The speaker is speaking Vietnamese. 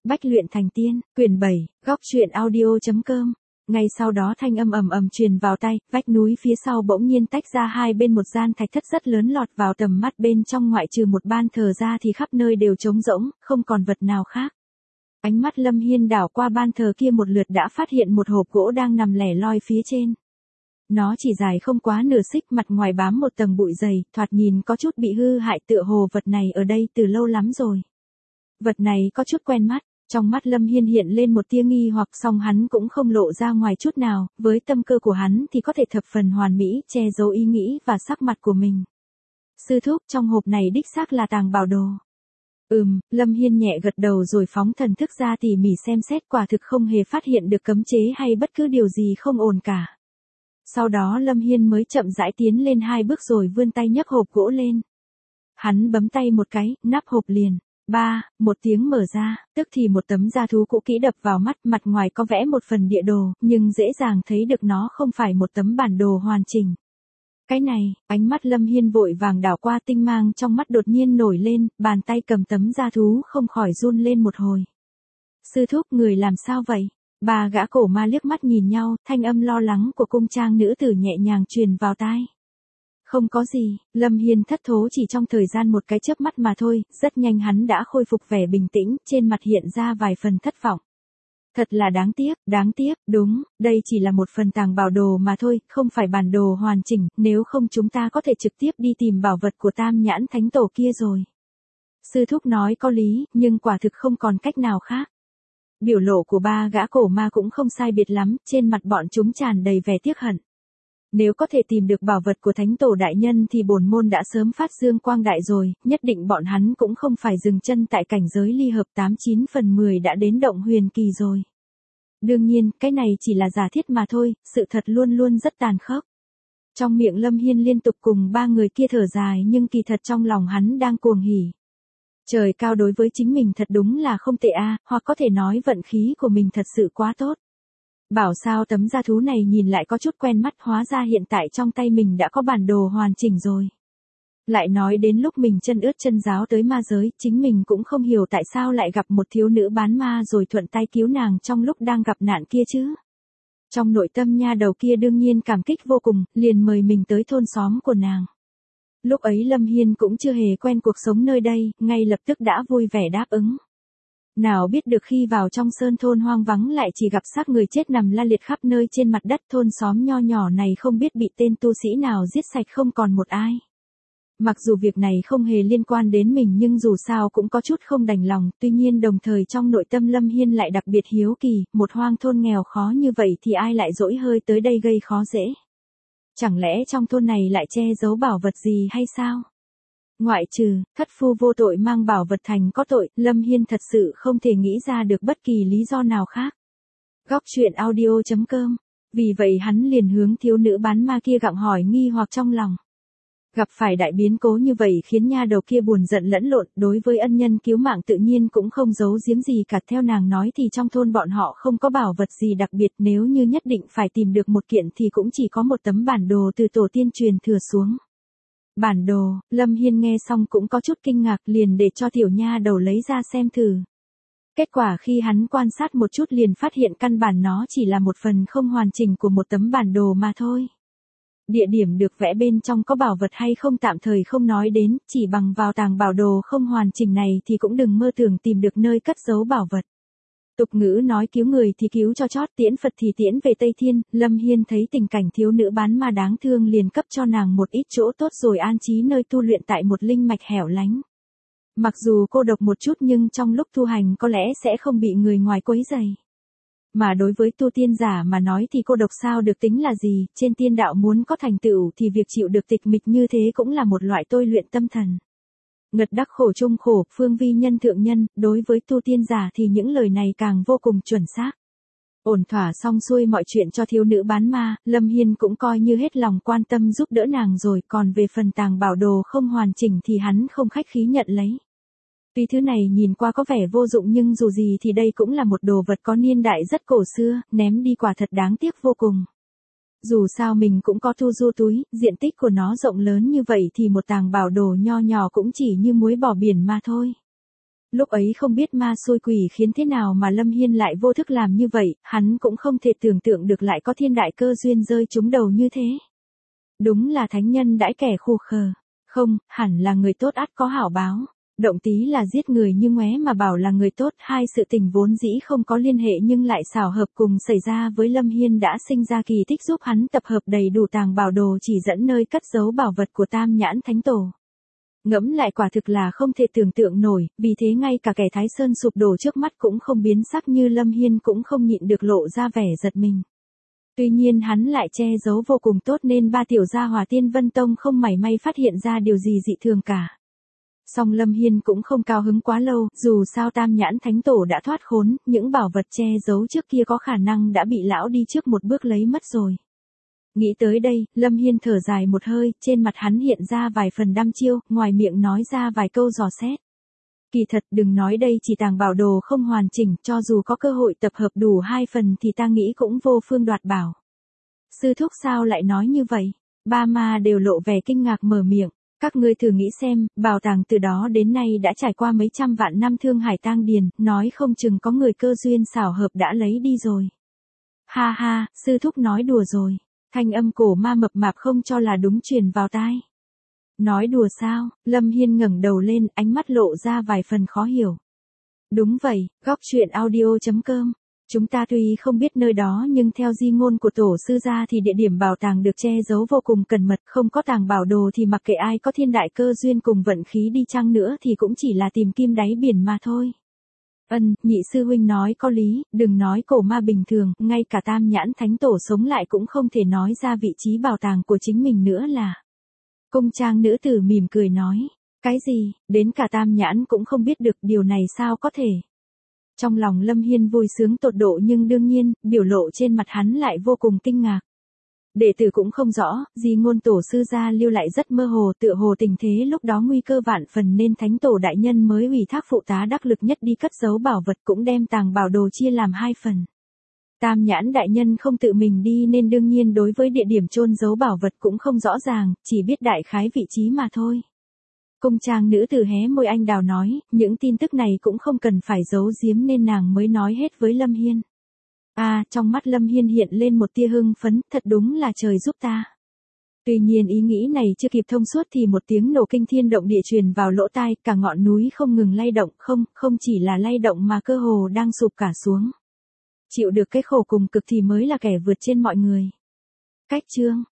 Bách luyện thành tiên, quyển 7, góc truyện audio.com. Ngay sau đó thanh âm ầm ầm truyền vào tai, vách núi phía sau bỗng nhiên tách ra hai bên một gian thạch thất rất lớn lọt vào tầm mắt, bên trong ngoại trừ một ban thờ ra thì khắp nơi đều trống rỗng, không còn vật nào khác. Ánh mắt Lâm Hiên đảo qua ban thờ kia một lượt đã phát hiện một hộp gỗ đang nằm lẻ loi phía trên. Nó chỉ dài không quá nửa xích, mặt ngoài bám một tầng bụi dày, thoạt nhìn có chút bị hư hại, tựa hồ vật này ở đây từ lâu lắm rồi. Vật này có chút quen mắt, trong mắt Lâm Hiên hiện lên một tia nghi hoặc, song hắn cũng không lộ ra ngoài chút nào, với tâm cơ của hắn thì có thể thập phần hoàn mỹ, che giấu ý nghĩ và sắc mặt của mình. Sư thúc, trong hộp này đích xác là tàng bảo đồ. Lâm Hiên nhẹ gật đầu rồi phóng thần thức ra tỉ mỉ xem xét, quả thực không hề phát hiện được cấm chế hay bất cứ điều gì không ổn cả. Sau đó Lâm Hiên mới chậm rãi tiến lên 2 bước rồi vươn tay nhấc hộp gỗ lên. Hắn bấm tay một cái, nắp hộp liền. Một tiếng mở ra, tức thì một tấm da thú cũ kỹ đập vào mắt, mặt ngoài có vẽ một phần địa đồ, nhưng dễ dàng thấy được nó không phải một tấm bản đồ hoàn chỉnh. Cái này, ánh mắt Lâm Hiên vội vàng đảo qua, tinh mang trong mắt đột nhiên nổi lên, bàn tay cầm tấm da thú không khỏi run lên một hồi. Sư thúc, người làm sao vậy? 3 gã cổ ma liếc mắt nhìn nhau, thanh âm lo lắng của cung trang nữ tử nhẹ nhàng truyền vào tai. Không có gì, Lâm Hiên thất thố, chỉ trong thời gian một cái chớp mắt mà thôi, rất nhanh hắn đã khôi phục vẻ bình tĩnh, trên mặt hiện ra vài phần thất vọng. Thật là đáng tiếc, đúng, đây chỉ là một phần tàng bảo đồ mà thôi, không phải bản đồ hoàn chỉnh, nếu không chúng ta có thể trực tiếp đi tìm bảo vật của Tam Nhãn Thánh Tổ kia rồi. Sư thúc nói có lý, nhưng quả thực không còn cách nào khác. Biểu lộ của 3 gã cổ ma cũng không sai biệt lắm, trên mặt bọn chúng tràn đầy vẻ tiếc hận. Nếu có thể tìm được bảo vật của Thánh Tổ đại nhân thì bổn môn đã sớm phát dương quang đại rồi, nhất định bọn hắn cũng không phải dừng chân tại cảnh giới ly hợp, 89 phần 10 đã đến động huyền kỳ rồi. Đương nhiên, cái này chỉ là giả thiết mà thôi, sự thật luôn luôn rất tàn khốc. Trong miệng Lâm Hiên liên tục cùng 3 người kia thở dài, nhưng kỳ thật trong lòng hắn đang cuồng hỉ. Trời cao đối với chính mình thật đúng là không tệ a, hoặc có thể nói vận khí của mình thật sự quá tốt. Bảo sao tấm da thú này nhìn lại có chút quen mắt, hóa ra hiện tại trong tay mình đã có bản đồ hoàn chỉnh rồi. Lại nói đến lúc mình chân ướt chân ráo tới ma giới, chính mình cũng không hiểu tại sao lại gặp một thiếu nữ bán ma rồi thuận tay cứu nàng trong lúc đang gặp nạn kia chứ. Trong nội tâm nha đầu kia đương nhiên cảm kích vô cùng, liền mời mình tới thôn xóm của nàng. Lúc ấy Lâm Hiên cũng chưa hề quen cuộc sống nơi đây, ngay lập tức đã vui vẻ đáp ứng. Nào biết được khi vào trong sơn thôn hoang vắng lại chỉ gặp xác người chết nằm la liệt khắp nơi trên mặt đất, thôn xóm nho nhỏ này không biết bị tên tu sĩ nào giết sạch không còn một ai. Mặc dù việc này không hề liên quan đến mình nhưng dù sao cũng có chút không đành lòng, tuy nhiên đồng thời trong nội tâm Lâm Hiên lại đặc biệt hiếu kỳ, một hoang thôn nghèo khó như vậy thì ai lại dỗi hơi tới đây gây khó dễ. Chẳng lẽ trong thôn này lại che giấu bảo vật gì hay sao? Ngoại trừ, thất phu vô tội mang bảo vật thành có tội, Lâm Hiên thật sự không thể nghĩ ra được bất kỳ lý do nào khác. Góc truyện audio.com. Vì vậy hắn liền hướng thiếu nữ bán ma kia gặng hỏi nghi hoặc trong lòng. Gặp phải đại biến cố như vậy khiến nha đầu kia buồn giận lẫn lộn, đối với ân nhân cứu mạng tự nhiên cũng không giấu giếm gì cả. Theo nàng nói thì trong thôn bọn họ không có bảo vật gì đặc biệt, nếu như nhất định phải tìm được một kiện thì cũng chỉ có một tấm bản đồ từ tổ tiên truyền thừa xuống. Bản đồ, Lâm Hiên nghe xong cũng có chút kinh ngạc, liền để cho tiểu nha đầu lấy ra xem thử. Kết quả khi hắn quan sát một chút liền phát hiện căn bản nó chỉ là một phần không hoàn chỉnh của một tấm bản đồ mà thôi. Địa điểm được vẽ bên trong có bảo vật hay không tạm thời không nói đến, chỉ bằng vào tàng bảo đồ không hoàn chỉnh này thì cũng đừng mơ tưởng tìm được nơi cất giấu bảo vật. Tục ngữ nói cứu người thì cứu cho chót, tiễn Phật thì tiễn về Tây Thiên. Lâm Hiên thấy tình cảnh thiếu nữ bán ma đáng thương liền cấp cho nàng một ít chỗ tốt rồi an trí nơi tu luyện tại một linh mạch hẻo lánh. Mặc dù cô độc một chút nhưng trong lúc tu hành có lẽ sẽ không bị người ngoài quấy rầy. Mà đối với tu tiên giả mà nói thì cô độc sao được tính là gì, trên tiên đạo muốn có thành tựu thì việc chịu được tịch mịch như thế cũng là một loại tôi luyện tâm thần. Ngật đắc khổ chung khổ, phương vi nhân thượng nhân, đối với tu tiên giả thì những lời này càng vô cùng chuẩn xác. Ổn thỏa xong xuôi mọi chuyện cho thiếu nữ bán ma, Lâm Hiên cũng coi như hết lòng quan tâm giúp đỡ nàng rồi, còn về phần tàng bảo đồ không hoàn chỉnh thì hắn không khách khí nhận lấy. Tuy thứ này nhìn qua có vẻ vô dụng nhưng dù gì thì đây cũng là một đồ vật có niên đại rất cổ xưa, ném đi quả thật đáng tiếc vô cùng. Dù sao mình cũng có thu du túi, diện tích của nó rộng lớn như vậy thì một tàng bảo đồ nho nhỏ cũng chỉ như muối bỏ biển mà thôi. Lúc ấy không biết ma xui quỷ khiến thế nào mà Lâm Hiên lại vô thức làm như vậy, hắn cũng không thể tưởng tượng được lại có thiên đại cơ duyên rơi trúng đầu như thế. Đúng là thánh nhân đãi kẻ khù khờ. Không, hẳn là người tốt ắt có hảo báo. Động tí là giết người như ngoé mà bảo là người tốt, hai sự tình vốn dĩ không có liên hệ nhưng lại xảo hợp cùng xảy ra với Lâm Hiên đã sinh ra kỳ tích giúp hắn tập hợp đầy đủ tàng bảo đồ chỉ dẫn nơi cất giấu bảo vật của Tam Nhãn Thánh Tổ. Ngẫm lại quả thực là không thể tưởng tượng nổi, vì thế ngay cả kẻ Thái Sơn sụp đổ trước mắt cũng không biến sắc như Lâm Hiên cũng không nhịn được lộ ra vẻ giật mình. Tuy nhiên hắn lại che giấu vô cùng tốt nên ba tiểu gia Hỏa Tiên Vân Tông không mảy may phát hiện ra điều gì dị thường cả. Song Lâm Hiên cũng không cao hứng quá lâu, dù sao Tam Nhãn Thánh Tổ đã thoát khốn, những bảo vật che giấu trước kia có khả năng đã bị lão đi trước một bước lấy mất rồi. Nghĩ tới đây, Lâm Hiên thở dài một hơi, trên mặt hắn hiện ra vài phần đăm chiêu, ngoài miệng nói ra vài câu dò xét. Kỳ thật đừng nói đây chỉ tàng bảo đồ không hoàn chỉnh, cho dù có cơ hội tập hợp đủ 2 phần thì ta nghĩ cũng vô phương đoạt bảo. Sư thúc sao lại nói như vậy? Ba ma đều lộ vẻ kinh ngạc mở miệng. Các ngươi thử nghĩ xem, bảo tàng từ đó đến nay đã trải qua mấy trăm vạn năm thương hải tang điền, nói không chừng có người cơ duyên xảo hợp đã lấy đi rồi. Ha ha, sư thúc nói đùa rồi. Thanh âm cổ ma mập mạp không cho là đúng truyền vào tai. Nói đùa sao? Lâm Hiên ngẩng đầu lên, ánh mắt lộ ra vài phần khó hiểu. Đúng vậy, góc truyện audio.com. Chúng ta tuy không biết nơi đó nhưng theo di ngôn của tổ sư gia thì địa điểm bảo tàng được che giấu vô cùng cẩn mật, không có tàng bảo đồ thì mặc kệ ai có thiên đại cơ duyên cùng vận khí đi chăng nữa thì cũng chỉ là tìm kim đáy biển mà thôi. Nhị sư huynh nói có lý, đừng nói cổ ma bình thường, ngay cả Tam Nhãn Thánh Tổ sống lại cũng không thể nói ra vị trí bảo tàng của chính mình nữa là. Cung trang nữ tử mỉm cười nói, cái gì, đến cả Tam Nhãn cũng không biết được điều này sao có thể. Trong lòng Lâm Hiên vui sướng tột độ nhưng đương nhiên, biểu lộ trên mặt hắn lại vô cùng kinh ngạc. Đệ tử cũng không rõ, di ngôn tổ sư gia lưu lại rất mơ hồ, tựa hồ tình thế lúc đó nguy cơ vạn phần nên Thánh Tổ đại nhân mới ủy thác phụ tá đắc lực nhất đi cất giấu bảo vật cũng đem tàng bảo đồ chia làm 2 phần. Tam Nhãn đại nhân không tự mình đi nên đương nhiên đối với địa điểm chôn giấu bảo vật cũng không rõ ràng, chỉ biết đại khái vị trí mà thôi. Cung trang nữ tử hé môi anh đào nói, những tin tức này cũng không cần phải giấu giếm nên nàng mới nói hết với Lâm Hiên. Trong mắt Lâm Hiên hiện lên một tia hưng phấn, thật đúng là trời giúp ta. Tuy nhiên ý nghĩ này chưa kịp thông suốt thì một tiếng nổ kinh thiên động địa truyền vào lỗ tai, cả ngọn núi không ngừng lay động, không chỉ là lay động mà cơ hồ đang sụp cả xuống. Chịu được cái khổ cùng cực thì mới là kẻ vượt trên mọi người. Cách chương